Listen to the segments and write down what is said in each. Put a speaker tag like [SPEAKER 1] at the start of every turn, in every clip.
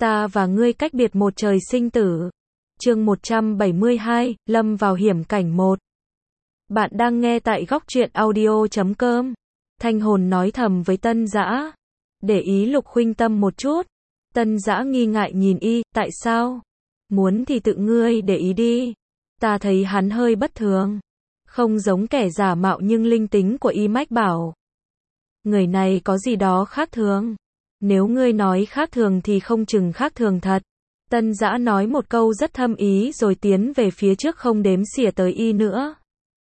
[SPEAKER 1] Ta và ngươi cách biệt một trời sinh tử. Chương 172, lâm vào hiểm cảnh 1. Bạn đang nghe tại góc truyện audio.com. Thanh hồn nói thầm với Tân Dã. Để ý Lục Khuynh Tâm một chút. Tân Dã nghi ngại nhìn y, tại sao? Muốn thì tự ngươi để ý đi. Ta thấy hắn hơi bất thường. Không giống kẻ giả mạo nhưng linh tính của y mách bảo. Người này có gì đó khác thường. Nếu ngươi nói khác thường thì không chừng khác thường thật. Tân Dã nói một câu rất thâm ý rồi tiến về phía trước không đếm xỉa tới y nữa.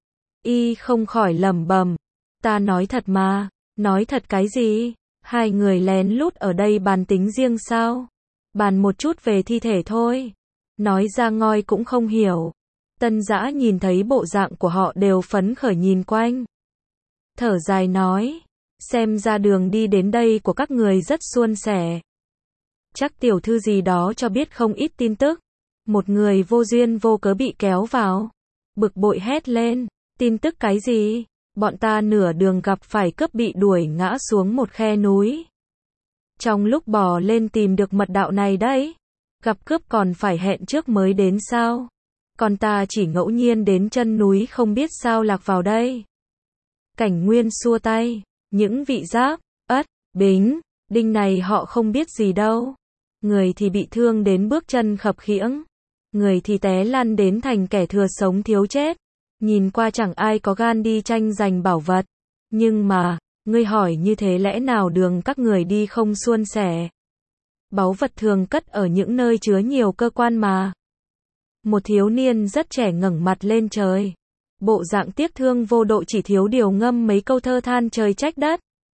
[SPEAKER 1] Y không khỏi lẩm bẩm. Ta nói thật mà. Nói thật cái gì? Hai người lén lút ở đây bàn tính riêng sao? Bàn một chút về thi thể thôi. Nói ra ngoi cũng không hiểu. Tân Dã nhìn thấy bộ dạng của họ đều phấn khởi nhìn quanh. Thở dài nói. Xem ra đường đi đến đây của các người rất suôn sẻ. Chắc tiểu thư gì đó cho biết không ít tin tức. Một người vô duyên vô cớ bị kéo vào. Bực bội hét lên. Tin tức cái gì? Bọn ta nửa đường gặp phải cướp bị đuổi ngã xuống một khe núi. Trong lúc bò lên tìm được mật đạo này đấy. Gặp cướp còn phải hẹn trước mới đến sao? Còn ta chỉ ngẫu nhiên đến chân núi không biết sao lạc vào đây. Cảnh Nguyên xua tay. Những vị Giáp, Ất, Bính, Đinh này họ không biết gì đâu. Người thì bị thương đến bước chân khập khiễng. Người thì té lăn đến thành kẻ thừa sống thiếu chết. Nhìn qua chẳng ai có gan đi tranh giành bảo vật. Nhưng mà, ngươi hỏi như thế lẽ nào đường các người đi không suôn sẻ? Báu vật thường cất ở những nơi chứa nhiều cơ quan mà. Một thiếu niên rất trẻ ngẩng mặt lên trời. Bộ dạng tiếc thương vô độ chỉ thiếu điều ngâm mấy câu thơ than trời trách đất.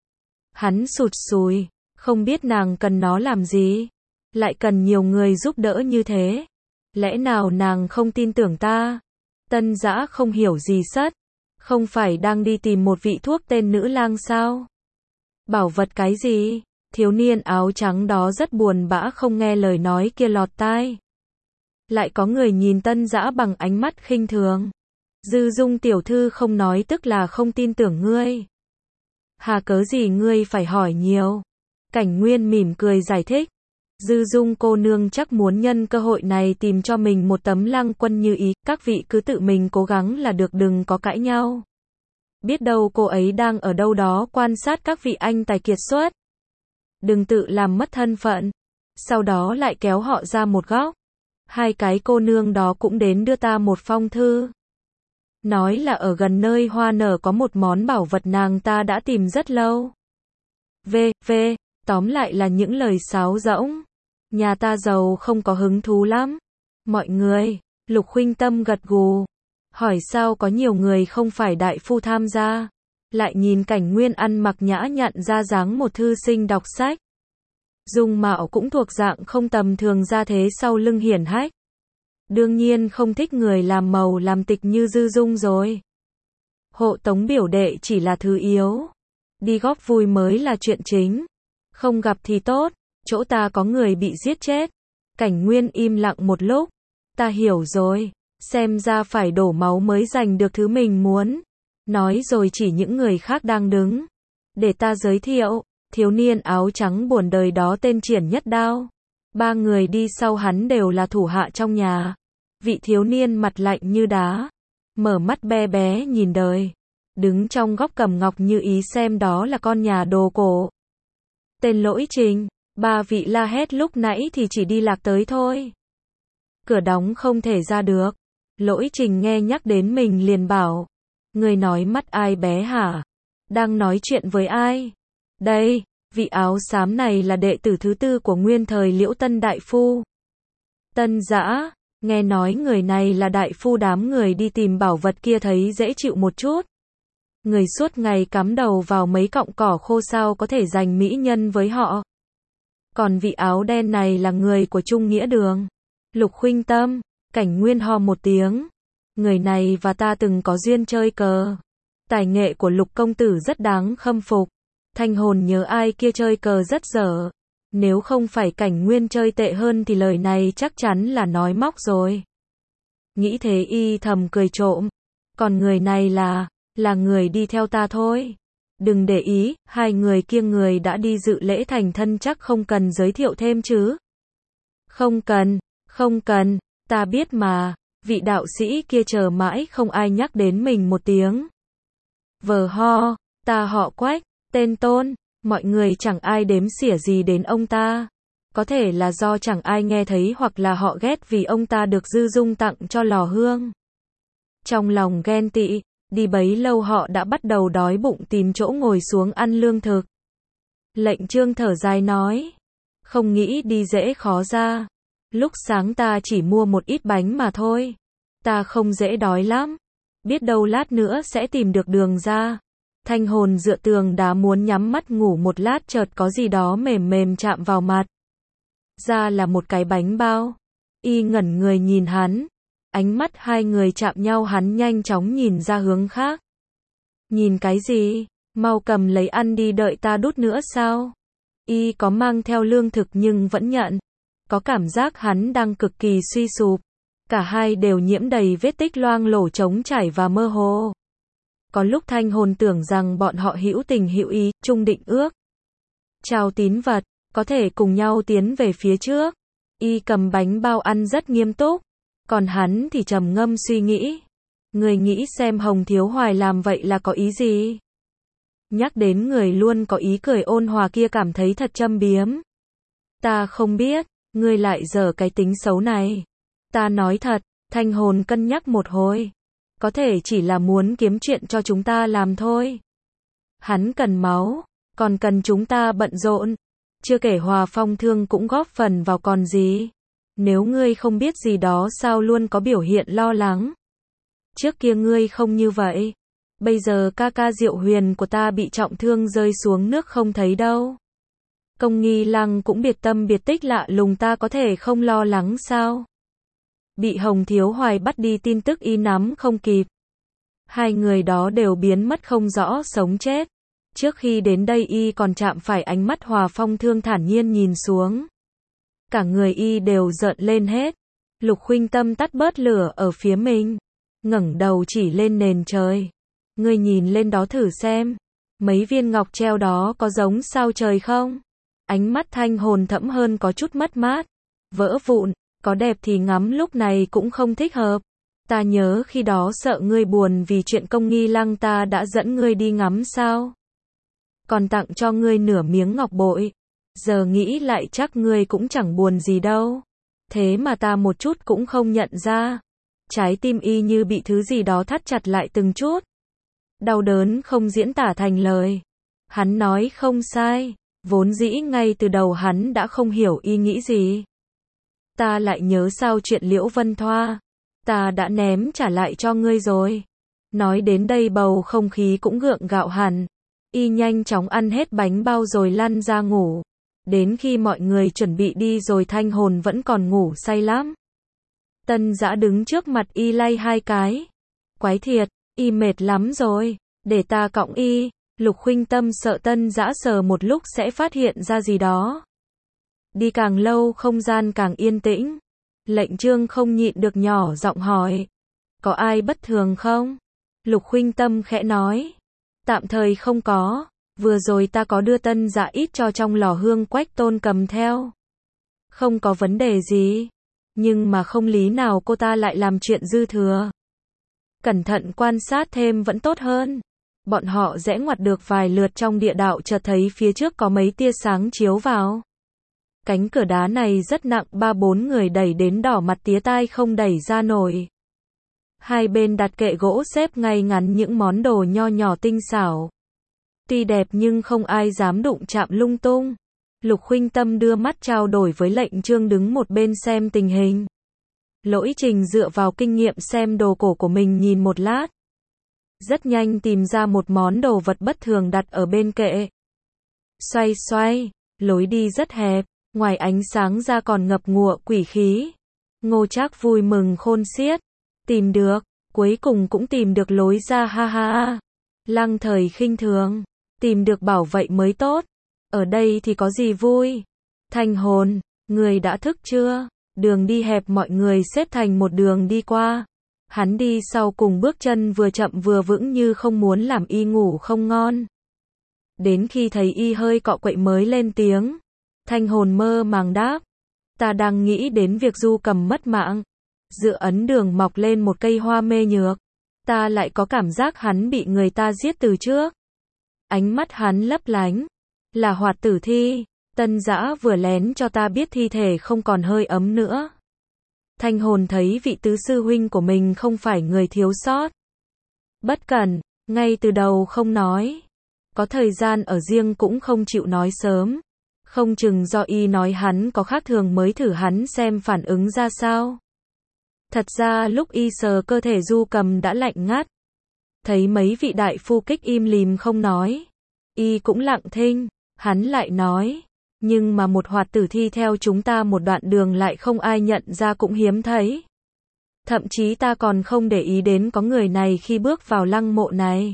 [SPEAKER 1] Hắn sụt sùi, không biết nàng cần nó làm gì. Lại cần nhiều người giúp đỡ như thế. Lẽ nào nàng không tin tưởng ta? Tân Dã không hiểu gì sất. Không phải đang đi tìm một vị thuốc tên nữ lang sao? Bảo vật cái gì? Thiếu niên áo trắng đó rất buồn bã không nghe lời nói kia lọt tai. Lại có người nhìn Tân Dã bằng ánh mắt khinh thường. Dư Dung tiểu thư không nói tức là không tin tưởng ngươi. Hà cớ gì ngươi phải hỏi nhiều? Cảnh Nguyên mỉm cười giải thích. Dư Dung cô nương chắc muốn nhân cơ hội này tìm cho mình một tấm lang quân như ý, các vị cứ tự mình cố gắng là được, đừng có cãi nhau. Biết đâu cô ấy đang ở đâu đó quan sát các vị anh tài kiệt xuất. Đừng tự làm mất thân phận. Sau đó lại kéo họ ra một góc. Hai cái cô nương đó cũng đến đưa ta một phong thư. Nói là ở gần nơi hoa nở có một món bảo vật nàng ta đã tìm rất lâu. Tóm lại là những lời sáo rỗng. Nhà ta giàu không có hứng thú lắm. Mọi người, Lục Khuynh Tâm gật gù. Hỏi sao có nhiều người không phải đại phu tham gia. Lại nhìn Cảnh Nguyên ăn mặc nhã nhặn ra dáng một thư sinh đọc sách. Dung mạo cũng thuộc dạng không tầm thường ra thế sau lưng hiển hách. Đương nhiên không thích người làm màu làm tịch như Dư Dung rồi. Hộ tống biểu đệ chỉ là thứ yếu. Đi góp vui mới là chuyện chính. Không gặp thì tốt, chỗ ta có người bị giết chết. Cảnh Nguyên im lặng một lúc. Ta hiểu rồi, xem ra phải đổ máu mới giành được thứ mình muốn. Nói rồi chỉ những người khác đang đứng. Để ta giới thiệu, thiếu niên áo trắng buồn đời đó tên Triển Nhất Đao. Ba người đi sau hắn đều là thủ hạ trong nhà. Vị thiếu niên mặt lạnh như đá. Mở mắt be bé nhìn đời. Đứng trong góc cầm ngọc như ý xem đó là con nhà đồ cổ. Tên Lỗi Trình. Ba vị la hét lúc nãy thì chỉ đi lạc tới thôi. Cửa đóng không thể ra được. Lỗi Trình nghe nhắc đến mình liền bảo. Người nói mắt ai bé hả? Đang nói chuyện với ai? Đây, vị áo xám này là đệ tử thứ tư của nguyên thời Liễu Tân đại phu. Tân Dã, nghe nói người này là đại phu đám người đi tìm bảo vật kia thấy dễ chịu một chút. Người suốt ngày cắm đầu vào mấy cọng cỏ khô sao có thể giành mỹ nhân với họ. Còn vị áo đen này là người của Trung Nghĩa Đường. Lục Khuynh Tâm, Cảnh Nguyên ho một tiếng. Người này và ta từng có duyên chơi cờ. Tài nghệ của Lục công tử rất đáng khâm phục. Thanh hồn nhớ ai kia chơi cờ rất dở. Nếu không phải Cảnh Nguyên chơi tệ hơn thì lời này chắc chắn là nói móc rồi. Nghĩ thế y thầm cười trộm. Còn người này là người đi theo ta thôi. Đừng để ý, hai người kia người đã đi dự lễ thành thân chắc không cần giới thiệu thêm chứ. Không cần, ta biết mà, vị đạo sĩ kia chờ mãi không ai nhắc đến mình một tiếng. Vờ ho, ta họ Quách, tên Tôn, mọi người chẳng ai đếm xỉa gì đến ông ta. Có thể là do chẳng ai nghe thấy hoặc là họ ghét vì ông ta được Dư Dung tặng cho lò hương. Trong lòng ghen tị, đi bấy lâu họ đã bắt đầu đói bụng tìm chỗ ngồi xuống ăn lương thực. Lệnh Chương thở dài nói, không nghĩ đi dễ khó ra. Lúc sáng ta chỉ mua một ít bánh mà thôi. Ta không dễ đói lắm. Biết đâu lát nữa sẽ tìm được đường ra. Thanh Hồn dựa tường đá muốn nhắm mắt ngủ một lát chợt có gì đó mềm mềm chạm vào mặt. Ra là một cái bánh bao. Y ngẩn người nhìn hắn. Ánh mắt hai người chạm nhau, hắn nhanh chóng nhìn ra hướng khác. Nhìn cái gì? Mau cầm lấy ăn đi, đợi ta đút nữa sao? Y có mang theo lương thực nhưng vẫn nhận. Có cảm giác hắn đang cực kỳ suy sụp. Cả hai đều nhiễm đầy vết tích loang lổ trống trải và mơ hồ. Có lúc Thanh Hồn tưởng rằng bọn họ hữu tình hữu ý, chung định ước. Chào tín vật, có thể cùng nhau tiến về phía trước. Y cầm bánh bao ăn rất nghiêm túc. Còn hắn thì trầm ngâm suy nghĩ. Người nghĩ xem Hồng Thiếu Hoài làm vậy là có ý gì? Nhắc đến người luôn có ý cười ôn hòa kia cảm thấy thật châm biếm. Ta không biết, ngươi lại dở cái tính xấu này. Ta nói thật, Thanh Hồn cân nhắc một hồi. Có thể chỉ là muốn kiếm chuyện cho chúng ta làm thôi. Hắn cần máu, còn cần chúng ta bận rộn. Chưa kể Hòa Phong Thương cũng góp phần vào còn gì. Nếu ngươi không biết gì đó sao luôn có biểu hiện lo lắng. Trước kia ngươi không như vậy. Bây giờ ca ca Diệu Huyền của ta bị trọng thương rơi xuống nước không thấy đâu. Công Nghi Lăng cũng biệt tâm biệt tích lạ lùng, ta có thể không lo lắng sao? Bị Hồng Thiếu Hoài bắt đi tin tức y nắm không kịp. Hai người đó đều biến mất không rõ sống chết. Trước khi đến đây y còn chạm phải ánh mắt Hòa Phong Thương thản nhiên nhìn xuống. Cả người y đều rợn lên hết. Lục Khuynh Tâm tắt bớt lửa ở phía mình. Ngẩng đầu chỉ lên nền trời. Ngươi nhìn lên đó thử xem. Mấy viên ngọc treo đó có giống sao trời không? Ánh mắt Thanh Hồn thẫm hơn, có chút mất mát. Vỡ vụn, có đẹp thì ngắm lúc này cũng không thích hợp. Ta nhớ khi đó sợ ngươi buồn vì chuyện Công Nghi Lăng, ta đã dẫn ngươi đi ngắm sao? Còn tặng cho ngươi nửa miếng ngọc bội. Giờ nghĩ lại chắc ngươi cũng chẳng buồn gì đâu. Thế mà ta một chút cũng không nhận ra. Trái tim y như bị thứ gì đó thắt chặt lại từng chút. Đau đớn không diễn tả thành lời. Hắn nói không sai. Vốn dĩ ngay từ đầu hắn đã không hiểu y nghĩ gì. Ta lại nhớ sao chuyện Liễu Vân Thoa. Ta đã ném trả lại cho ngươi rồi. Nói đến đây bầu không khí cũng gượng gạo hẳn. Y nhanh chóng ăn hết bánh bao rồi lăn ra ngủ. Đến khi mọi người chuẩn bị đi rồi Thanh Hồn vẫn còn ngủ say lắm. Tân Dã đứng trước mặt y lay hai cái. Quái thiệt, y mệt lắm rồi. Để ta cõng y. Lục Khuynh Tâm sợ Tân Dã sờ một lúc sẽ phát hiện ra gì đó. Đi càng lâu không gian càng yên tĩnh. Lệnh Chương không nhịn được nhỏ giọng hỏi. Có ai bất thường không? Lục Khuynh Tâm khẽ nói. Tạm thời không có. Vừa rồi ta có đưa Tân Dã ít cho trong lò hương Quách Tôn cầm theo. Không có vấn đề gì. Nhưng mà không lý nào cô ta lại làm chuyện dư thừa. Cẩn thận quan sát thêm vẫn tốt hơn. Bọn họ rẽ ngoặt được vài lượt trong địa đạo, chợt thấy phía trước có mấy tia sáng chiếu vào. Cánh cửa đá này rất nặng, 3-4 người đẩy đến đỏ mặt tía tai không đẩy ra nổi. Hai bên đặt kệ gỗ xếp ngay ngắn những món đồ nho nhỏ tinh xảo. Tuy đẹp nhưng không ai dám đụng chạm lung tung. Lục Khuynh Tâm đưa mắt trao đổi với Lệnh Chương đứng một bên xem tình hình. Lỗi Trình dựa vào kinh nghiệm xem đồ cổ của mình nhìn một lát. Rất nhanh tìm ra một món đồ vật bất thường đặt ở bên kệ. Xoay xoay, lối đi rất hẹp, ngoài ánh sáng ra còn ngập ngụa quỷ khí. Ngô Trác vui mừng khôn xiết. Tìm được, cuối cùng cũng tìm được lối ra, ha ha. Lăng Thời khinh thường. Tìm được bảo vậy mới tốt. Ở đây thì có gì vui? Thanh Hồn, người đã thức chưa? Đường đi hẹp, mọi người xếp thành một đường đi qua. Hắn đi sau cùng, bước chân vừa chậm vừa vững như không muốn làm y ngủ không ngon. Đến khi thấy y hơi cọ quậy mới lên tiếng. Thanh Hồn mơ màng đáp. Ta đang nghĩ đến việc Du Cầm mất mạng. Giữa ấn đường mọc lên một cây hoa mê nhược. Ta lại có cảm giác hắn bị người ta giết từ trước. Ánh mắt hắn lấp lánh. Là Hoạt Tử Thi. Tân Dã vừa lén cho ta biết thi thể không còn hơi ấm nữa. Thanh hồn thấy vị tứ sư huynh của mình không phải người thiếu sót. Bất cẩn, ngay từ đầu không nói. Có thời gian ở riêng cũng không chịu nói sớm. Không chừng do y nói hắn có khác thường mới thử hắn xem phản ứng ra sao. Thật ra lúc y sờ cơ thể Du Cầm đã lạnh ngắt. Thấy mấy vị đại phu kích im lìm không nói. Y cũng lặng thinh, hắn lại nói. Nhưng mà một Hoạt Tử Thi theo chúng ta một đoạn đường lại không ai nhận ra cũng hiếm thấy. Thậm chí ta còn không để ý đến có người này khi bước vào lăng mộ này.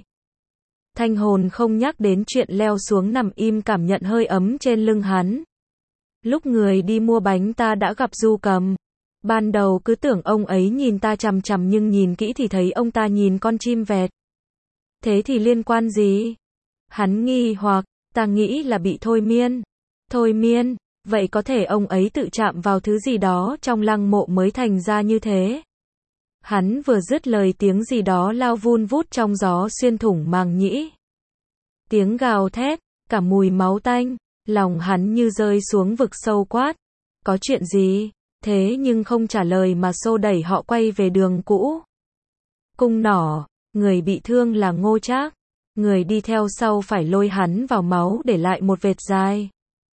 [SPEAKER 1] Thanh hồn không nhắc đến chuyện leo xuống nằm im cảm nhận hơi ấm trên lưng hắn. Lúc người đi mua bánh ta đã gặp Du Cầm. Ban đầu cứ tưởng ông ấy nhìn ta chằm chằm nhưng nhìn kỹ thì thấy ông ta nhìn con chim vẹt. Thế thì liên quan gì? Hắn nghi hoặc, ta nghĩ là bị thôi miên. Thôi miên, vậy có thể ông ấy tự chạm vào thứ gì đó trong lăng mộ mới thành ra như thế. Hắn vừa dứt lời tiếng gì đó lao vun vút trong gió xuyên thủng màng nhĩ. Tiếng gào thét, cả mùi máu tanh, lòng hắn như rơi xuống vực sâu quát. Có chuyện gì? Thế nhưng không trả lời mà xô đẩy họ quay về đường cũ. Cung nỏ, người bị thương là Ngô Trác. Người đi theo sau phải lôi hắn vào máu để lại một vệt dài.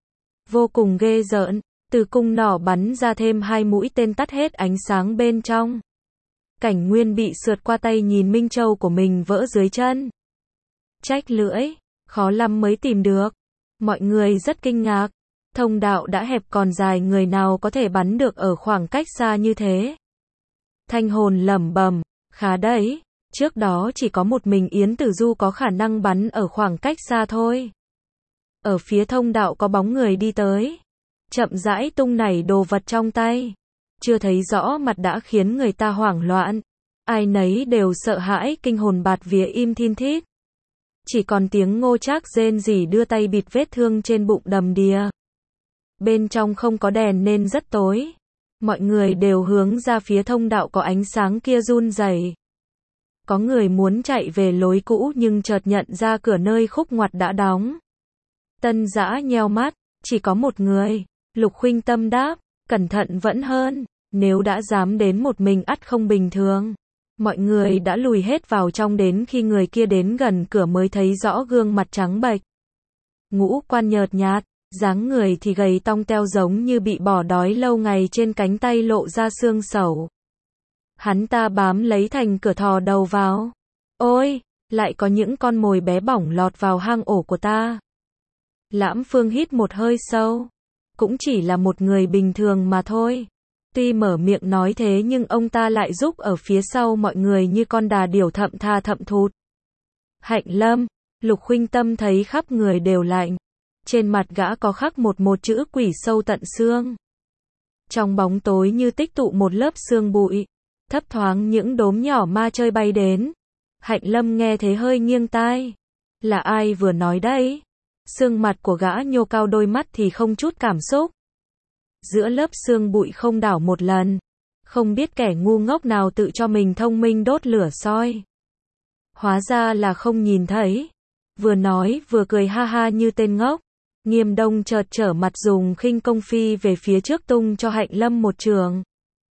[SPEAKER 1] Vô cùng ghê rợn, từ cung nỏ bắn ra thêm 2 mũi tên tắt hết ánh sáng bên trong. Cảnh Nguyên bị sượt qua tay nhìn Minh Châu của mình vỡ dưới chân. Trách lưỡi, khó lắm mới tìm được. Mọi người rất kinh ngạc. Thông đạo đã hẹp còn dài người nào có thể bắn được ở khoảng cách xa như thế. Thanh hồn lẩm bẩm, khá đấy, trước đó chỉ có một mình Yến Tử Du có khả năng bắn ở khoảng cách xa thôi. Ở phía thông đạo có bóng người đi tới. Chậm rãi tung nảy đồ vật trong tay. Chưa thấy rõ mặt đã khiến người ta hoảng loạn. Ai nấy đều sợ hãi kinh hồn bạt vía im thin thít. Chỉ còn tiếng Ngô Trác rên rỉ đưa tay bịt vết thương trên bụng đầm đìa. Bên trong không có đèn nên rất tối. Mọi người đều hướng ra phía thông đạo có ánh sáng kia run rẩy. Có người muốn chạy về lối cũ nhưng chợt nhận ra cửa nơi khúc ngoặt đã đóng. Tân Dã nheo mắt, chỉ có một người. Lục Khuynh Tâm đáp, cẩn thận vẫn hơn, nếu đã dám đến một mình ắt không bình thường. Mọi người đã lùi hết vào trong đến khi người kia đến gần cửa mới thấy rõ gương mặt trắng bệch. Ngũ quan nhợt nhạt, dáng người thì gầy tong teo giống như bị bỏ đói lâu ngày trên cánh tay lộ ra xương sẩu. Hắn ta bám lấy thành cửa thò đầu vào. Ôi, lại có những con mồi bé bỏng lọt vào hang ổ của ta. Lãm Phương hít một hơi sâu. Cũng chỉ là một người bình thường mà thôi. Tuy mở miệng nói thế nhưng ông ta lại giúp ở phía sau mọi người như con đà điểu thậm tha thậm thụt. Hạnh Lâm, Lục Khuynh Tâm thấy khắp người đều lạnh. Trên mặt gã có khắc một chữ quỷ sâu tận xương. Trong bóng tối như tích tụ một lớp sương bụi. Thấp thoáng những đốm nhỏ ma chơi bay đến. Hạnh Lâm nghe thế hơi nghiêng tai. Là ai vừa nói đấy? Sương mặt của gã nhô cao đôi mắt thì không chút cảm xúc. Giữa lớp sương bụi không đảo một lần. Không biết kẻ ngu ngốc nào tự cho mình thông minh đốt lửa soi. Hóa ra là không nhìn thấy. Vừa nói vừa cười ha ha như tên ngốc. Nghiêm Đông chợt trở mặt dùng khinh công phi về phía trước tung cho Hạnh Lâm một trường.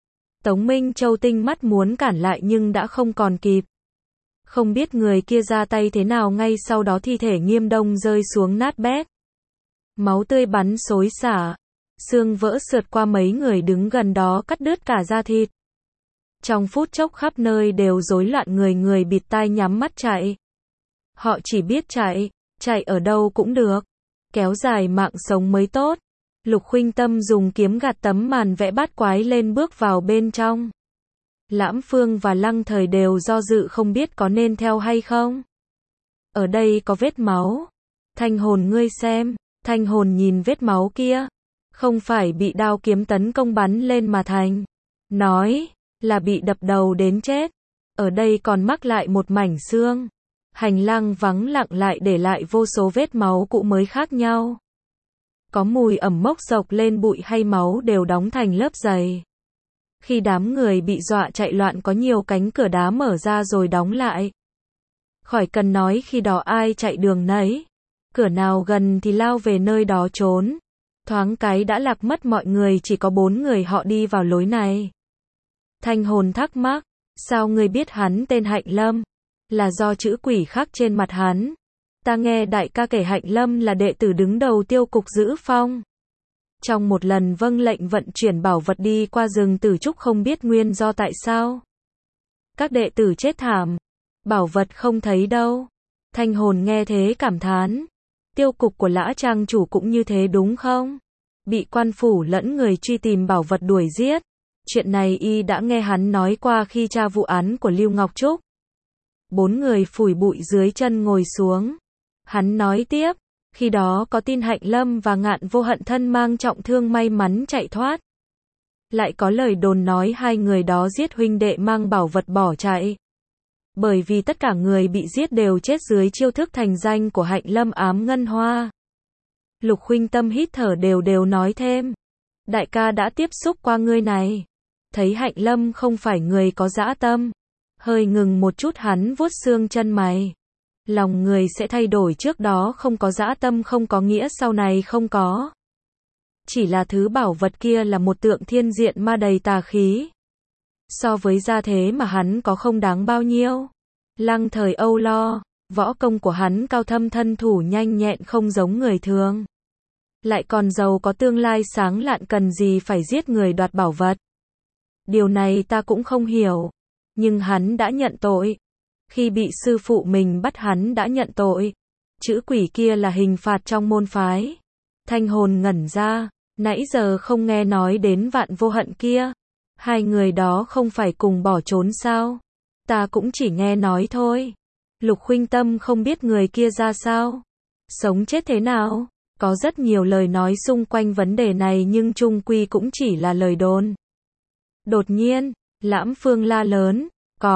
[SPEAKER 1] Tống Minh Châu tinh mắt muốn cản lại nhưng đã không còn kịp. Không biết người kia ra tay thế nào ngay sau đó thi thể Nghiêm Đông rơi xuống nát bét. Máu tươi bắn xối xả. Xương vỡ sượt qua mấy người đứng gần đó cắt đứt cả da thịt. Trong phút chốc khắp nơi đều rối loạn người bịt tai nhắm mắt chạy. Họ chỉ biết chạy ở đâu cũng được. Kéo dài mạng sống mới tốt. Lục Khuynh Tâm dùng kiếm gạt tấm màn vẽ bát quái lên bước vào bên trong. Lãm Phương và Lăng Thời đều do dự không biết có nên theo hay không. Ở đây có vết máu. Thanh hồn ngươi xem. Thanh hồn nhìn vết máu kia. Không phải bị đao kiếm tấn công bắn lên mà thành. Nói là bị đập đầu đến chết. Ở đây còn mắc lại một mảnh xương. Hành lang vắng lặng lại để lại vô số vết máu cũ mới khác nhau. có mùi ẩm mốc dọc lên bụi hay máu đều đóng thành lớp dày. Khi đám người bị dọa chạy loạn có nhiều cánh cửa đá mở ra rồi đóng lại. Khỏi cần nói khi đó ai chạy đường nấy. Cửa nào gần thì lao về nơi đó trốn. Thoáng cái đã lạc mất mọi người, chỉ có 4 người họ đi vào lối này. Thanh hồn thắc mắc, sao ngươi biết hắn tên Hạnh Lâm? Là do chữ quỷ khắc trên mặt hắn. Ta nghe đại ca kể Hạnh Lâm là đệ tử đứng đầu tiêu cục giữ phong. Trong một lần vâng lệnh vận chuyển bảo vật đi qua rừng Tử Trúc không biết nguyên do tại sao. Các đệ tử chết thảm. Bảo vật không thấy đâu. Thanh hồn nghe thế cảm thán. Tiêu cục của Lã Trang chủ cũng như thế đúng không? Bị quan phủ lẫn người truy tìm bảo vật đuổi giết. Chuyện này y đã nghe hắn nói qua khi tra vụ án của Lưu Ngọc Trúc. 4 người phủi bụi dưới chân ngồi xuống. Hắn nói tiếp, khi đó có tin Hạnh Lâm và Ngạn Vô Hận thân mang trọng thương may mắn chạy thoát. Lại có lời đồn nói hai người đó giết huynh đệ mang bảo vật bỏ chạy. Bởi vì tất cả người bị giết đều chết dưới chiêu thức thành danh của Hạnh Lâm ám ngân hoa. Lục Khuynh Tâm hít thở đều đều nói thêm. Đại ca đã tiếp xúc qua người này. Thấy Hạnh Lâm không phải người có dã tâm. Hơi ngừng một chút hắn vuốt xương chân mày. Lòng người sẽ thay đổi, trước đó không có dã tâm không có nghĩa sau này không có. Chỉ là thứ bảo vật kia là một tượng thiên diện ma đầy tà khí. So với gia thế mà hắn có không đáng bao nhiêu. Lăng Thời âu lo, võ công của hắn cao thâm, thân thủ nhanh nhẹn không giống người thường. Lại còn giàu có tương lai sáng lạn, cần gì phải giết người đoạt bảo vật. Điều này ta cũng không hiểu. Nhưng hắn đã nhận tội. Khi bị sư phụ mình bắt hắn đã nhận tội. Chữ quỷ kia là hình phạt trong môn phái. Thanh hồn ngẩn ra. Nãy giờ không nghe nói đến Vạn Vô Hận kia. Hai người đó không phải cùng bỏ trốn sao? Ta cũng chỉ nghe nói thôi. Lục Khuynh Tâm không biết người kia ra sao. Sống chết thế nào? Có rất nhiều lời nói xung quanh vấn đề này nhưng chung quy cũng chỉ là lời đồn. Đột nhiên, Lãm Phương la lớn.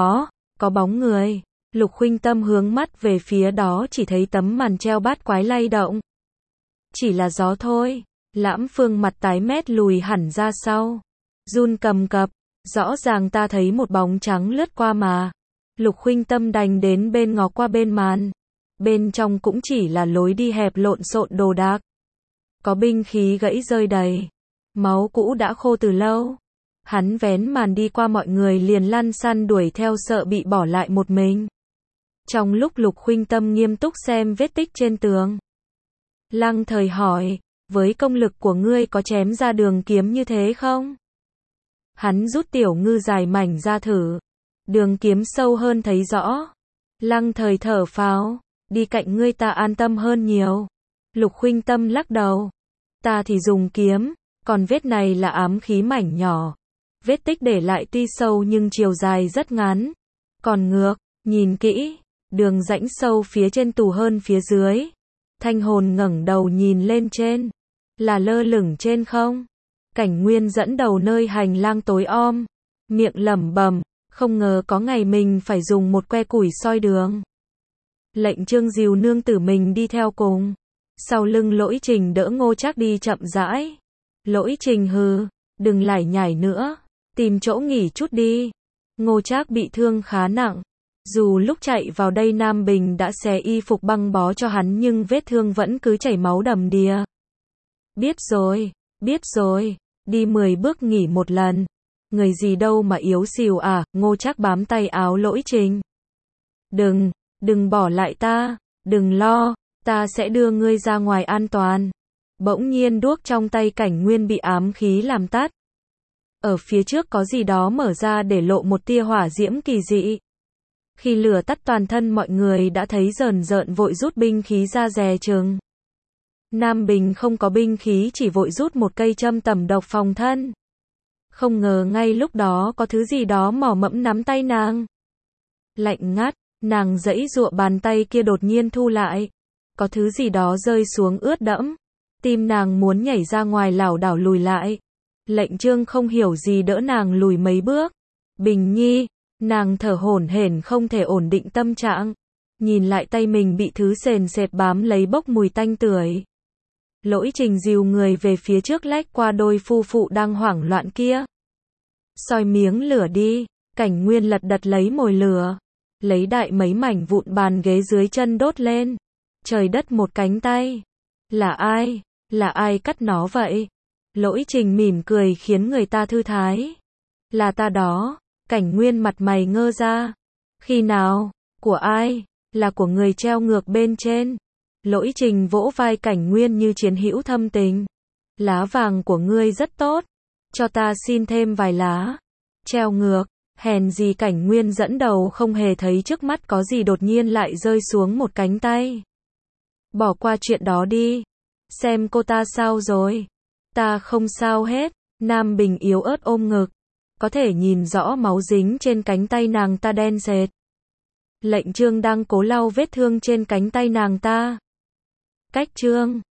[SPEAKER 1] Có bóng người. Lục Khuynh Tâm hướng mắt về phía đó, chỉ thấy tấm màn treo bát quái lay động. Chỉ là gió thôi. Lãm Phương mặt tái mét lùi hẳn ra sau. Run cầm cập. Rõ ràng ta thấy một bóng trắng lướt qua mà. Lục Khuynh Tâm đành đến bên ngó qua bên màn. Bên trong cũng chỉ là lối đi hẹp lộn xộn đồ đạc. Có binh khí gãy rơi đầy. Máu cũ đã khô từ lâu. Hắn vén màn đi qua mọi người liền lăn xăn đuổi theo, sợ bị bỏ lại một mình. Trong lúc Lục Khuynh Tâm nghiêm túc xem vết tích trên tường, Lăng Thời hỏi, với công lực của ngươi có chém ra đường kiếm như thế không? Hắn rút tiểu ngư dài mảnh ra thử. Đường kiếm sâu hơn thấy rõ. Lăng Thời thở phào, đi cạnh ngươi ta an tâm hơn nhiều. Lục Khuynh Tâm lắc đầu. Ta thì dùng kiếm, còn vết này là ám khí mảnh nhỏ. Vết tích để lại tuy sâu nhưng chiều dài rất ngắn. Còn ngược, nhìn kỹ, đường rãnh sâu phía trên tù hơn phía dưới. Thanh hồn ngẩng đầu nhìn lên trên. Là lơ lửng trên không. Cảnh Nguyên dẫn đầu nơi hành lang tối om. Miệng lẩm bẩm, không ngờ có ngày mình phải dùng một que củi soi đường. Lệnh Trương dìu nương tử mình đi theo cùng. Sau lưng Lỗi Trình đỡ Ngô Trác đi chậm rãi. Lỗi Trình hừ, đừng lải nhải nữa. Tìm chỗ nghỉ chút đi. Ngô Trác bị thương khá nặng. Dù lúc chạy vào đây Nam Bình đã xé y phục băng bó cho hắn nhưng vết thương vẫn cứ chảy máu đầm đìa. Biết rồi, đi 10 bước nghỉ một lần. Người gì đâu mà yếu xìu à, Ngô Trác bám tay áo Lỗi Trình. Đừng bỏ lại ta, đừng lo, ta sẽ đưa ngươi ra ngoài an toàn. Bỗng nhiên đuốc trong tay Cảnh Nguyên bị ám khí làm tắt. Ở phía trước có gì đó mở ra để lộ một tia hỏa diễm kỳ dị. Khi lửa tắt toàn thân mọi người đã thấy rờn rợn vội rút binh khí ra dè chừng. Nam Bình không có binh khí, chỉ vội rút một cây châm tẩm độc phòng thân. Không ngờ ngay lúc đó có thứ gì đó mò mẫm nắm tay nàng. Lạnh ngắt, nàng giãy giụa, bàn tay kia đột nhiên thu lại. Có thứ gì đó rơi xuống ướt đẫm. Tim nàng muốn nhảy ra ngoài, lảo đảo lùi lại. Lệnh Trương không hiểu gì đỡ nàng lùi mấy bước. Bình Nhi, nàng thở hổn hển không thể ổn định tâm trạng. Nhìn lại tay mình bị thứ sền sệt bám lấy bốc mùi tanh tưởi. Lỗi Trình dìu người về phía trước lách qua đôi phu phụ đang hoảng loạn kia. Soi miếng lửa đi, Cảnh Nguyên lật đật lấy mồi lửa, lấy đại mấy mảnh vụn bàn ghế dưới chân đốt lên. Trời đất một cánh tay. Là ai? Là ai cắt nó vậy? Lỗi Trình mỉm cười khiến người ta thư thái. Là ta đó. Cảnh Nguyên mặt mày ngơ ra. Khi nào? Của ai? Là của người treo ngược bên trên. Lỗi Trình vỗ vai Cảnh Nguyên như chiến hữu thâm tình. Lá vàng của ngươi rất tốt. Cho ta xin thêm vài lá. Treo ngược. Hèn gì Cảnh Nguyên dẫn đầu không hề thấy trước mắt có gì đột nhiên lại rơi xuống một cánh tay. Bỏ qua chuyện đó đi. Xem cô ta sao rồi. Ta không sao hết. Nam Bình yếu ớt ôm ngực. Có thể nhìn rõ máu dính trên cánh tay nàng ta đen sệt. Lệnh Trương đang cố lau vết thương trên cánh tay nàng ta. Cách Trương.